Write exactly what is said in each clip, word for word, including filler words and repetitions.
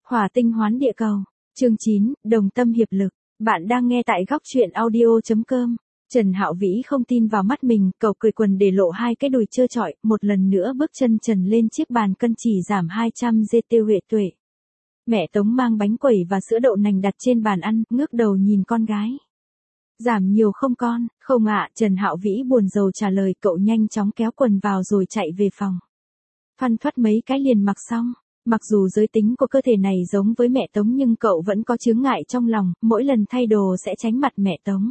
Hỏa tinh hoán địa cầu. Chương chín, đồng tâm hiệp lực. Bạn đang nghe tại góc truyện audio chấm com. Trần Hạo Vĩ không tin vào mắt mình, cậu cởi quần để lộ hai cái đùi trơ trọi, một lần nữa bước chân trần lên chiếc bàn cân chỉ giảm hai trăm gi tê huệ tuệ. Mẹ Tống mang bánh quẩy và sữa đậu nành đặt trên bàn ăn, ngước đầu nhìn con gái. Giảm nhiều không con? Không ạ, Trần Hạo Vĩ buồn rầu trả lời. Cậu nhanh chóng kéo quần vào rồi chạy về phòng. Phăn phất mấy cái liền mặc xong. Mặc dù giới tính của cơ thể này giống với mẹ Tống nhưng cậu vẫn có chướng ngại trong lòng, mỗi lần thay đồ sẽ tránh mặt mẹ Tống.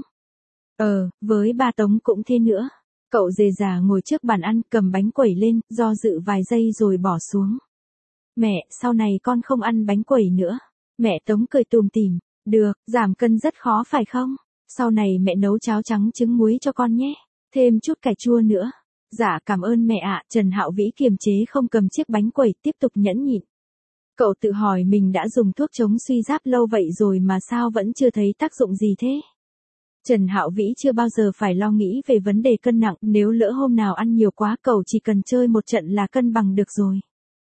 Ờ, với ba Tống cũng thế nữa. Cậu dề dà ngồi trước bàn ăn, cầm bánh quẩy lên, do dự vài giây rồi bỏ xuống. Mẹ, sau này con không ăn bánh quẩy nữa. Mẹ Tống cười tùm tìm. Được, giảm cân rất khó phải không? Sau này mẹ nấu cháo trắng trứng muối cho con nhé. Thêm chút cải chua nữa. Dạ cảm ơn mẹ ạ. Trần Hạo Vĩ kiềm chế không cầm chiếc bánh quẩy, tiếp tục nhẫn nhịn. Cậu tự hỏi mình đã dùng thuốc chống suy giáp lâu vậy rồi mà sao vẫn chưa thấy tác dụng gì thế? Trần Hạo Vĩ chưa bao giờ phải lo nghĩ về vấn đề cân nặng, nếu lỡ hôm nào ăn nhiều quá cậu chỉ cần chơi một trận là cân bằng được rồi.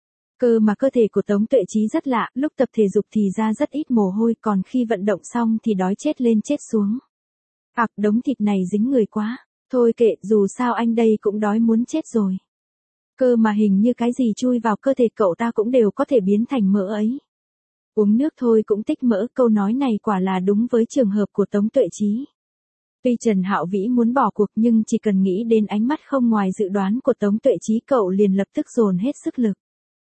Cơ mà cơ thể của Tống Tuệ Trí rất lạ, lúc tập thể dục thì ra rất ít mồ hôi, còn khi vận động xong thì đói chết lên chết xuống. Ặc, đống thịt này dính người quá. Thôi kệ, dù sao anh đây cũng đói muốn chết rồi. Cơ mà hình như cái gì chui vào cơ thể cậu ta cũng đều có thể biến thành mỡ ấy. Uống nước thôi cũng tích mỡ, câu nói này quả là đúng với trường hợp của Tống Tuệ Trí. Tuy Trần Hạo Vĩ muốn bỏ cuộc nhưng chỉ cần nghĩ đến ánh mắt không ngoài dự đoán của Tống Tuệ Trí cậu liền lập tức dồn hết sức lực.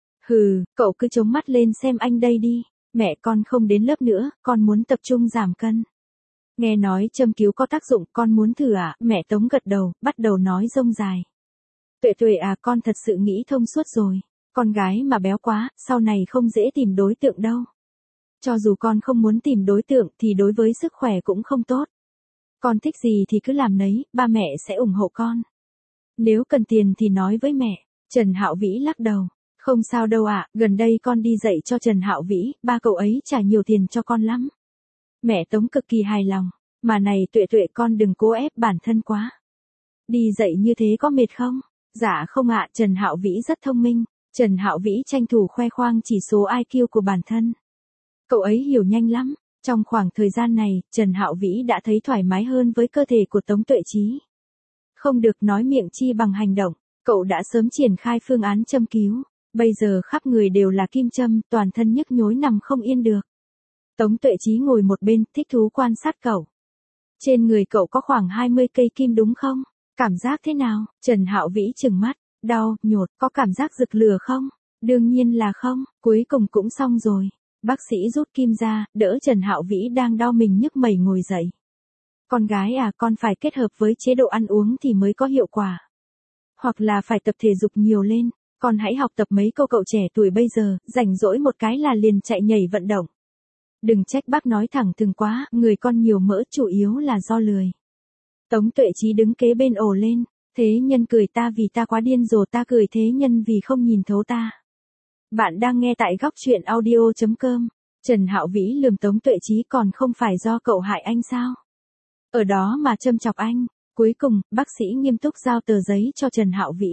Hừ, cậu cứ chống mắt lên xem anh đây đi. Mẹ con không đến lớp nữa, con muốn tập trung giảm cân. Nghe nói châm cứu có tác dụng, con muốn thử à? Mẹ Tống gật đầu, bắt đầu nói rông dài. Tuệ Tuệ à, con thật sự nghĩ thông suốt rồi. Con gái mà béo quá, sau này không dễ tìm đối tượng đâu. Cho dù con không muốn tìm đối tượng thì đối với sức khỏe cũng không tốt. Con thích gì thì cứ làm nấy, ba mẹ sẽ ủng hộ con. Nếu cần tiền thì nói với mẹ. Trần Hạo Vĩ lắc đầu. Không sao đâu ạ, gần đây con đi dạy cho Trần Hạo Vĩ, ba cậu ấy trả nhiều tiền cho con lắm. Mẹ Tống cực kỳ hài lòng. Mà này Tuệ Tuệ, con đừng cố ép bản thân quá. Đi dạy như thế có mệt không? Dạ không ạ, Trần Hạo Vĩ rất thông minh. Trần Hạo Vĩ tranh thủ khoe khoang chỉ số i kiu của bản thân. Cậu ấy hiểu nhanh lắm. Trong khoảng thời gian này, Trần Hạo Vĩ đã thấy thoải mái hơn với cơ thể của Tống Tuệ Trí. Không được nói miệng chi bằng hành động, cậu đã sớm triển khai phương án châm cứu. Bây giờ khắp người đều là kim châm, toàn thân nhức nhối nằm không yên được. Tống Tuệ Trí ngồi một bên, thích thú quan sát cậu. Trên người cậu có khoảng hai mươi cây kim đúng không? Cảm giác thế nào? Trần Hạo Vĩ trừng mắt. Đau, nhột, có cảm giác rực lửa không? Đương nhiên là không, cuối cùng cũng xong rồi. Bác sĩ rút kim ra, đỡ Trần Hạo Vĩ đang đau mình nhức mẩy ngồi dậy. Con gái à, con phải kết hợp với chế độ ăn uống thì mới có hiệu quả. Hoặc là phải tập thể dục nhiều lên. Con hãy học tập mấy cô cậu trẻ tuổi bây giờ, rảnh rỗi một cái là liền chạy nhảy vận động. Đừng trách bác nói thẳng thừng quá, người con nhiều mỡ chủ yếu là do lười. Tống Tuệ Trí đứng kế bên ồ lên. Thế nhân cười ta vì ta quá điên rồ, ta cười thế nhân vì không nhìn thấu ta. Bạn đang nghe tại góc truyện audio chấm com. Trần Hạo Vĩ lườm Tống Tuệ Trí, còn không phải do cậu hại anh sao? Ở đó mà châm chọc anh. Cuối cùng, bác sĩ nghiêm túc giao tờ giấy cho Trần Hạo Vĩ.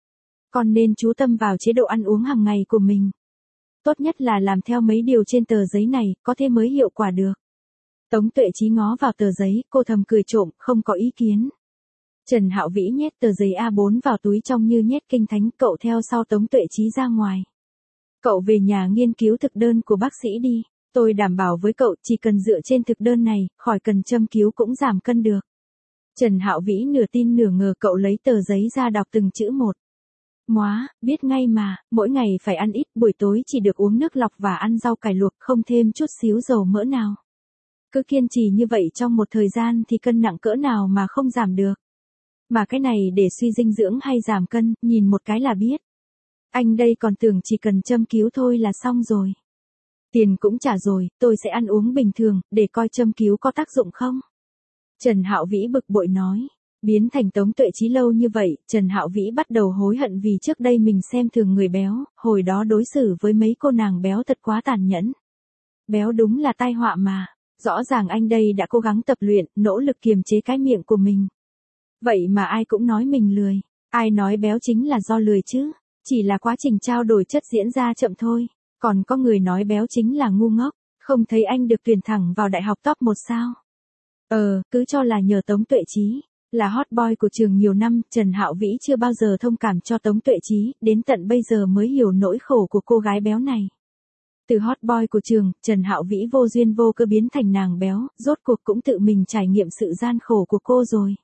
Con nên chú tâm vào chế độ ăn uống hàng ngày của mình. Tốt nhất là làm theo mấy điều trên tờ giấy này, có thế mới hiệu quả được. Tống Tuệ Trí ngó vào tờ giấy, cô thầm cười trộm, không có ý kiến. Trần Hạo Vĩ nhét tờ giấy a bốn vào túi trong như nhét kinh thánh, cậu theo sau Tống Tuệ Trí ra ngoài. Cậu về nhà nghiên cứu thực đơn của bác sĩ đi. Tôi đảm bảo với cậu, chỉ cần dựa trên thực đơn này, khỏi cần châm cứu cũng giảm cân được. Trần Hạo Vĩ nửa tin nửa ngờ, cậu lấy tờ giấy ra đọc từng chữ một. Móa, biết ngay mà, mỗi ngày phải ăn ít, buổi tối chỉ được uống nước lọc và ăn rau cải luộc, không thêm chút xíu dầu mỡ nào. Cứ kiên trì như vậy trong một thời gian thì cân nặng cỡ nào mà không giảm được. Mà cái này để suy dinh dưỡng hay giảm cân, nhìn một cái là biết. Anh đây còn tưởng chỉ cần châm cứu thôi là xong rồi. Tiền cũng trả rồi, tôi sẽ ăn uống bình thường, để coi châm cứu có tác dụng không. Trần Hạo Vĩ bực bội nói. Biến thành Tống Tuệ Trí lâu như vậy, Trần Hạo Vĩ bắt đầu hối hận vì trước đây mình xem thường người béo, hồi đó đối xử với mấy cô nàng béo thật quá tàn nhẫn. Béo đúng là tai họa mà, rõ ràng anh đây đã cố gắng tập luyện, nỗ lực kiềm chế cái miệng của mình. Vậy mà ai cũng nói mình lười, ai nói béo chính là do lười chứ, chỉ là quá trình trao đổi chất diễn ra chậm thôi. Còn có người nói béo chính là ngu ngốc, không thấy anh được tuyển thẳng vào đại học top một sao. Ờ, cứ cho là nhờ Tống Tuệ Chí, là hot boy của trường nhiều năm, Trần Hạo Vĩ chưa bao giờ thông cảm cho Tống Tuệ Chí, đến tận bây giờ mới hiểu nỗi khổ của cô gái béo này. Từ hot boy của trường, Trần Hạo Vĩ vô duyên vô cớ biến thành nàng béo, rốt cuộc cũng tự mình trải nghiệm sự gian khổ của cô rồi.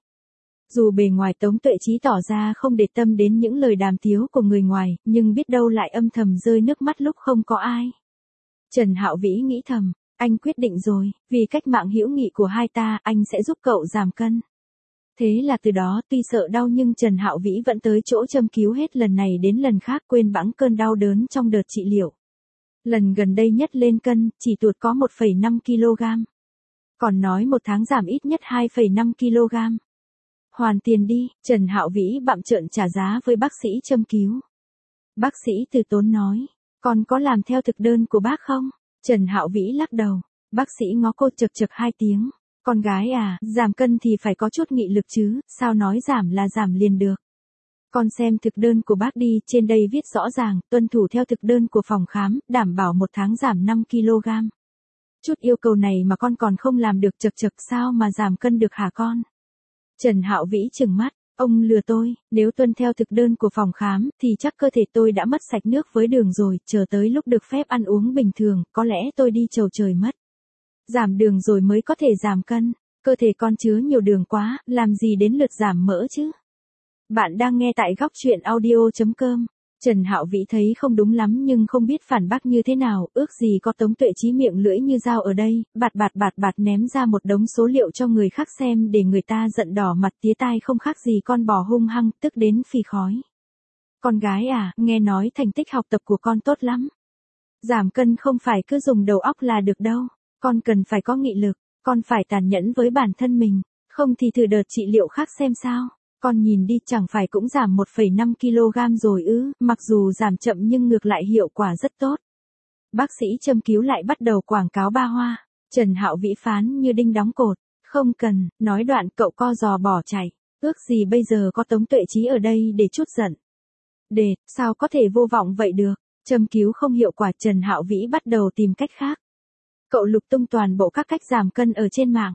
Dù bề ngoài Tống Tuệ Chí tỏ ra không để tâm đến những lời đàm tiếu của người ngoài, nhưng biết đâu lại âm thầm rơi nước mắt lúc không có ai. Trần Hạo Vĩ nghĩ thầm, anh quyết định rồi, vì cách mạng hữu nghị của hai ta, anh sẽ giúp cậu giảm cân. Thế là từ đó, tuy sợ đau nhưng Trần Hạo Vĩ vẫn tới chỗ châm cứu hết lần này đến lần khác, quên bẵng cơn đau đớn trong đợt trị liệu. Lần gần đây nhất lên cân, chỉ tuột có một phẩy năm ki lô gam. Còn nói một tháng giảm ít nhất hai phẩy năm ki lô gam. Hoàn tiền đi, Trần Hạo Vĩ bặm trợn trả giá với bác sĩ châm cứu. Bác sĩ từ tốn nói, còn có làm theo thực đơn của bác không? Trần Hạo Vĩ lắc đầu, bác sĩ ngó cô chực chực hai tiếng. Con gái à, giảm cân thì phải có chút nghị lực chứ, sao nói giảm là giảm liền được. Con xem thực đơn của bác đi, trên đây viết rõ ràng, tuân thủ theo thực đơn của phòng khám, đảm bảo một tháng giảm năm ki lô gam. Chút yêu cầu này mà con còn không làm được, chực chực sao mà giảm cân được hả con? Trần Hạo Vĩ trừng mắt, ông lừa tôi, nếu tuân theo thực đơn của phòng khám, thì chắc cơ thể tôi đã mất sạch nước với đường rồi, chờ tới lúc được phép ăn uống bình thường, có lẽ tôi đi chầu trời mất. Giảm đường rồi mới có thể giảm cân, cơ thể con chứa nhiều đường quá, làm gì đến lượt giảm mỡ chứ? Bạn đang nghe tại góc truyện audio chấm com. Trần Hạo Vĩ thấy không đúng lắm nhưng không biết phản bác như thế nào, ước gì có Tống Tuệ Chí miệng lưỡi như dao ở đây, bạt bạt bạt bạt ném ra một đống số liệu cho người khác xem để người ta giận đỏ mặt tía tai, không khác gì con bò hung hăng, tức đến phì khói. Con gái à, nghe nói thành tích học tập của con tốt lắm. Giảm cân không phải cứ dùng đầu óc là được đâu, con cần phải có nghị lực, con phải tàn nhẫn với bản thân mình, không thì thử đợt trị liệu khác xem sao. Con nhìn đi, chẳng phải cũng giảm một phẩy năm ki lô gam rồi ư, mặc dù giảm chậm nhưng ngược lại hiệu quả rất tốt. Bác sĩ châm cứu lại bắt đầu quảng cáo ba hoa, Trần Hạo Vĩ phán như đinh đóng cột, không cần, nói đoạn cậu co giò bỏ chạy, ước gì bây giờ có Tống Tuệ Chí ở đây để chút giận. Đệt, sao có thể vô vọng vậy được, châm cứu không hiệu quả, Trần Hạo Vĩ bắt đầu tìm cách khác. Cậu lục tung toàn bộ các cách giảm cân ở trên mạng.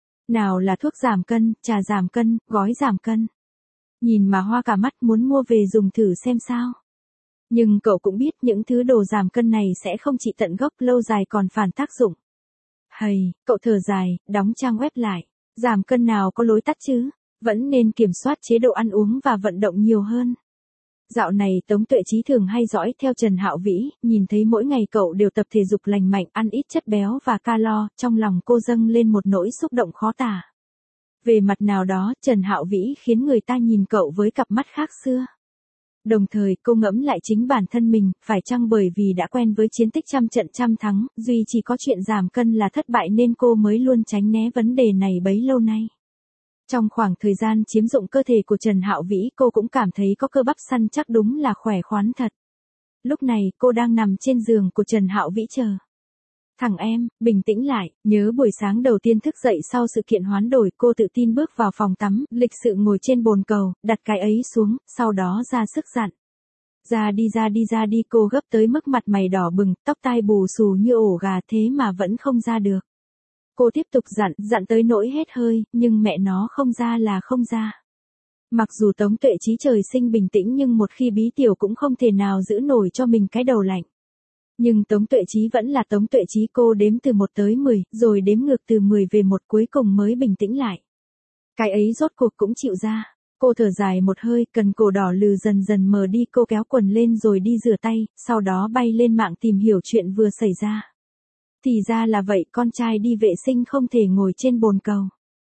Nào là thuốc giảm cân, trà giảm cân, gói giảm cân. Nhìn mà hoa cả mắt, muốn mua về dùng thử xem sao. Nhưng cậu cũng biết những thứ đồ giảm cân này sẽ không trị tận gốc, lâu dài còn phản tác dụng. Hầy, cậu thở dài, đóng trang web lại. Giảm cân nào có lối tắt chứ, vẫn nên kiểm soát chế độ ăn uống và vận động nhiều hơn. Dạo này Tống Tuệ Chí thường hay dõi theo Trần Hạo Vĩ, nhìn thấy mỗi ngày cậu đều tập thể dục lành mạnh, ăn ít chất béo và calo, trong lòng cô dâng lên một nỗi xúc động khó tả. Về mặt nào đó, Trần Hạo Vĩ khiến người ta nhìn cậu với cặp mắt khác xưa. Đồng thời cô ngẫm lại chính bản thân mình, phải chăng bởi vì đã quen với chiến tích trăm trận trăm thắng, duy chỉ có chuyện giảm cân là thất bại nên cô mới luôn tránh né vấn đề này bấy lâu nay. Trong khoảng thời gian chiếm dụng cơ thể của Trần Hạo Vĩ, cô cũng cảm thấy có cơ bắp săn chắc, đúng là khỏe khoắn thật. Lúc này, cô đang nằm trên giường của Trần Hạo Vĩ chờ. Thằng em, bình tĩnh lại, nhớ buổi sáng đầu tiên thức dậy sau sự kiện hoán đổi, cô tự tin bước vào phòng tắm, lịch sự ngồi trên bồn cầu, đặt cái ấy xuống, sau đó ra sức dặn. Ra đi ra đi ra đi, cô gấp tới mức mặt mày đỏ bừng, tóc tai bù xù như ổ gà thế mà vẫn không ra được. Cô tiếp tục dặn, dặn tới nỗi hết hơi, nhưng mẹ nó không ra là không ra. Mặc dù Tống Tuệ Chí trời sinh bình tĩnh nhưng một khi bí tiểu cũng không thể nào giữ nổi cho mình cái đầu lạnh. Nhưng Tống Tuệ Chí vẫn là Tống Tuệ Chí, cô đếm từ một tới mười, rồi đếm ngược từ mười về một, cuối cùng mới bình tĩnh lại. Cái ấy rốt cuộc cũng chịu ra. Cô thở dài một hơi, cần cổ đỏ lừ dần dần mờ đi, cô kéo quần lên rồi đi rửa tay, sau đó bay lên mạng tìm hiểu chuyện vừa xảy ra. Thì ra là vậy, con trai đi vệ sinh không thể ngồi trên bồn cầu.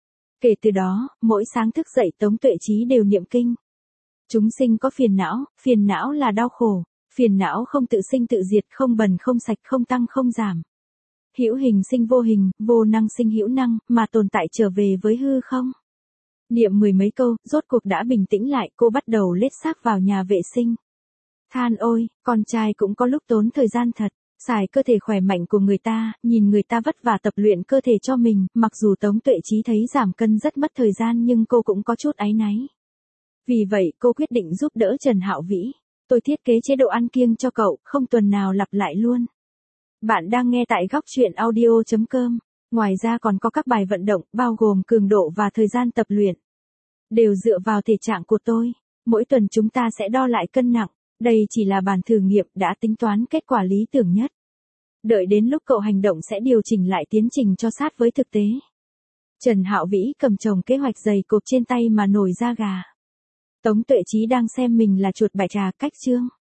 Kể từ đó, mỗi sáng thức dậy Tống Tuệ Chí đều niệm kinh. Chúng sinh có phiền não, phiền não là đau khổ, phiền não không tự sinh tự diệt, không bần không sạch, không tăng không giảm. Hữu hình sinh vô hình, vô năng sinh hữu năng, mà tồn tại trở về với hư không. Niệm mười mấy câu, rốt cuộc đã bình tĩnh lại, cô bắt đầu lết xác vào nhà vệ sinh. Than ôi, con trai cũng có lúc tốn thời gian thật. Xài cơ thể khỏe mạnh của người ta, nhìn người ta vất vả tập luyện cơ thể cho mình, mặc dù Tống Tuệ Chí thấy giảm cân rất mất thời gian nhưng cô cũng có chút áy náy. Vì vậy cô quyết định giúp đỡ Trần Hạo Vĩ. Tôi thiết kế chế độ ăn kiêng cho cậu, không tuần nào lặp lại luôn. Bạn đang nghe tại góc chuyện audio chấm com. Ngoài ra còn có các bài vận động, bao gồm cường độ và thời gian tập luyện. Đều dựa vào thể trạng của tôi. Mỗi tuần chúng ta sẽ đo lại cân nặng. Đây chỉ là bản thử nghiệm đã tính toán kết quả lý tưởng nhất. Đợi đến lúc cậu hành động sẽ điều chỉnh lại tiến trình cho sát với thực tế. Trần Hạo Vĩ cầm chồng kế hoạch dày cộp trên tay mà nổi da gà. Tống Tuệ Chí đang xem mình là chuột bạch trà cách chương.